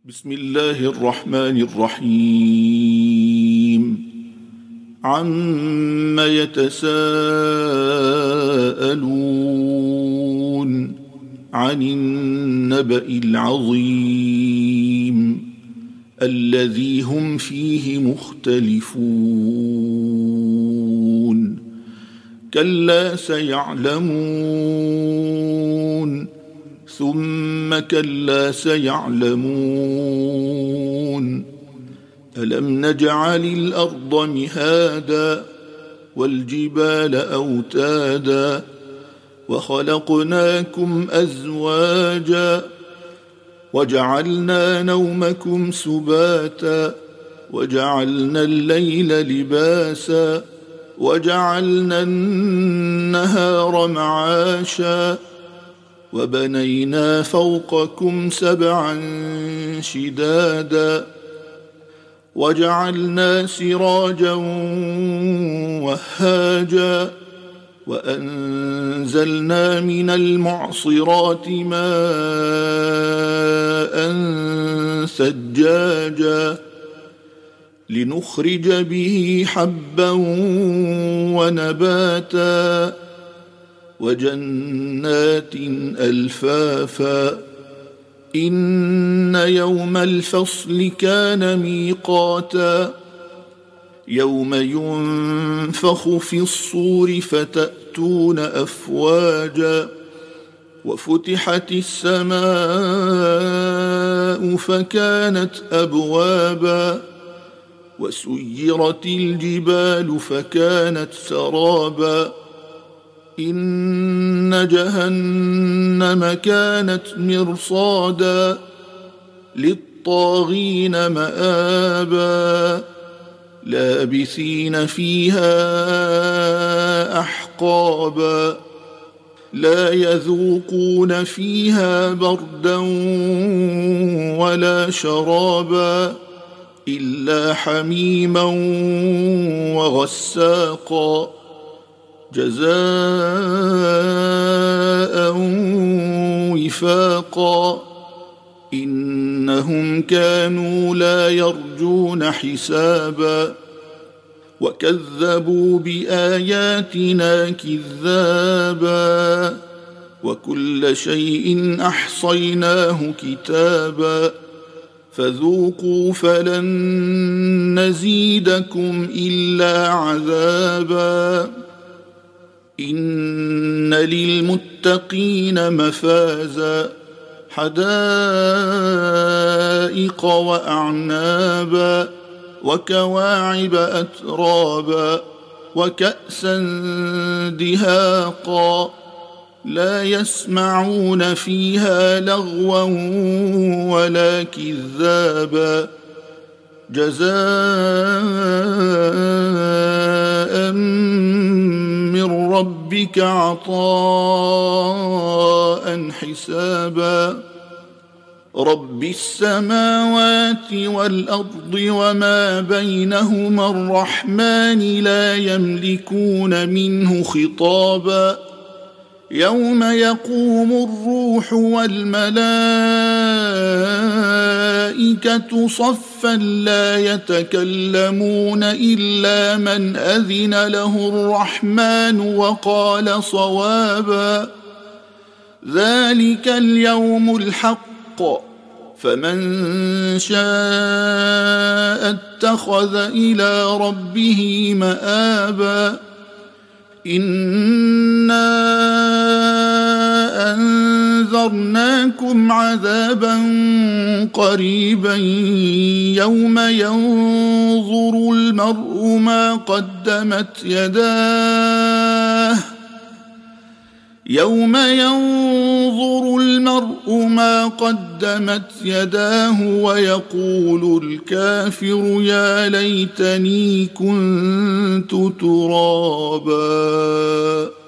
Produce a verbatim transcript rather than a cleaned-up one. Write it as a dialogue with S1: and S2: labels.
S1: بسم الله الرحمن الرحيم. عم يتساءلون عن النبأ العظيم الذي هم فيه مختلفون كلا سيعلمون ثم كلا سيعلمون ألم نجعل الأرض مهادا والجبال أوتادا وخلقناكم أزواجا وجعلنا نومكم سباتا وجعلنا الليل لباسا وجعلنا النهار معاشا وبنينا فوقكم سبعا شدادا وجعلنا سراجا وهاجا وأنزلنا من المعصرات ماء ثجاجا لنخرج به حبا ونباتا وجنات ألفافا إن يوم الفصل كان ميقاتا يوم ينفخ في الصور فتأتون أفواجا وفتحت السماء فكانت أبوابا وسيرت الجبال فكانت سرابا إن جهنم كانت مرصادا للطاغين مآبا لابثين فيها أحقابا لا يذوقون فيها بردا ولا شرابا إلا حميما وغساقا جزاء وفاقا إنهم كانوا لا يرجون حسابا وكذبوا بآياتنا كذابا وكل شيء أحصيناه كتابا فذوقوا فلن نزيدكم إلا عذابا إن للمتقين مفازا حدائق وأعنابا وكواعب أترابا وكأسا دهاقا لا يسمعون فيها لغوا ولا كذابا جزاء من ربك عطاء حسابا رب السماوات والأرض وما بينهما الرحمن لا يملكون منه خطابا يوم يقوم الروح والملائكة صفا لا يتكلمون إلا من أذن له الرحمن وقال صوابا ذلك اليوم الحق فمن شاء اتخذ إلى ربه مآبا إنا أنذرناكم عذابا قريبا يوم ينظر المرء ما قدمت يداه يوم ينظر المرء ما قدمت يداه ويقول الكافر يا ليتني كنت ترابا.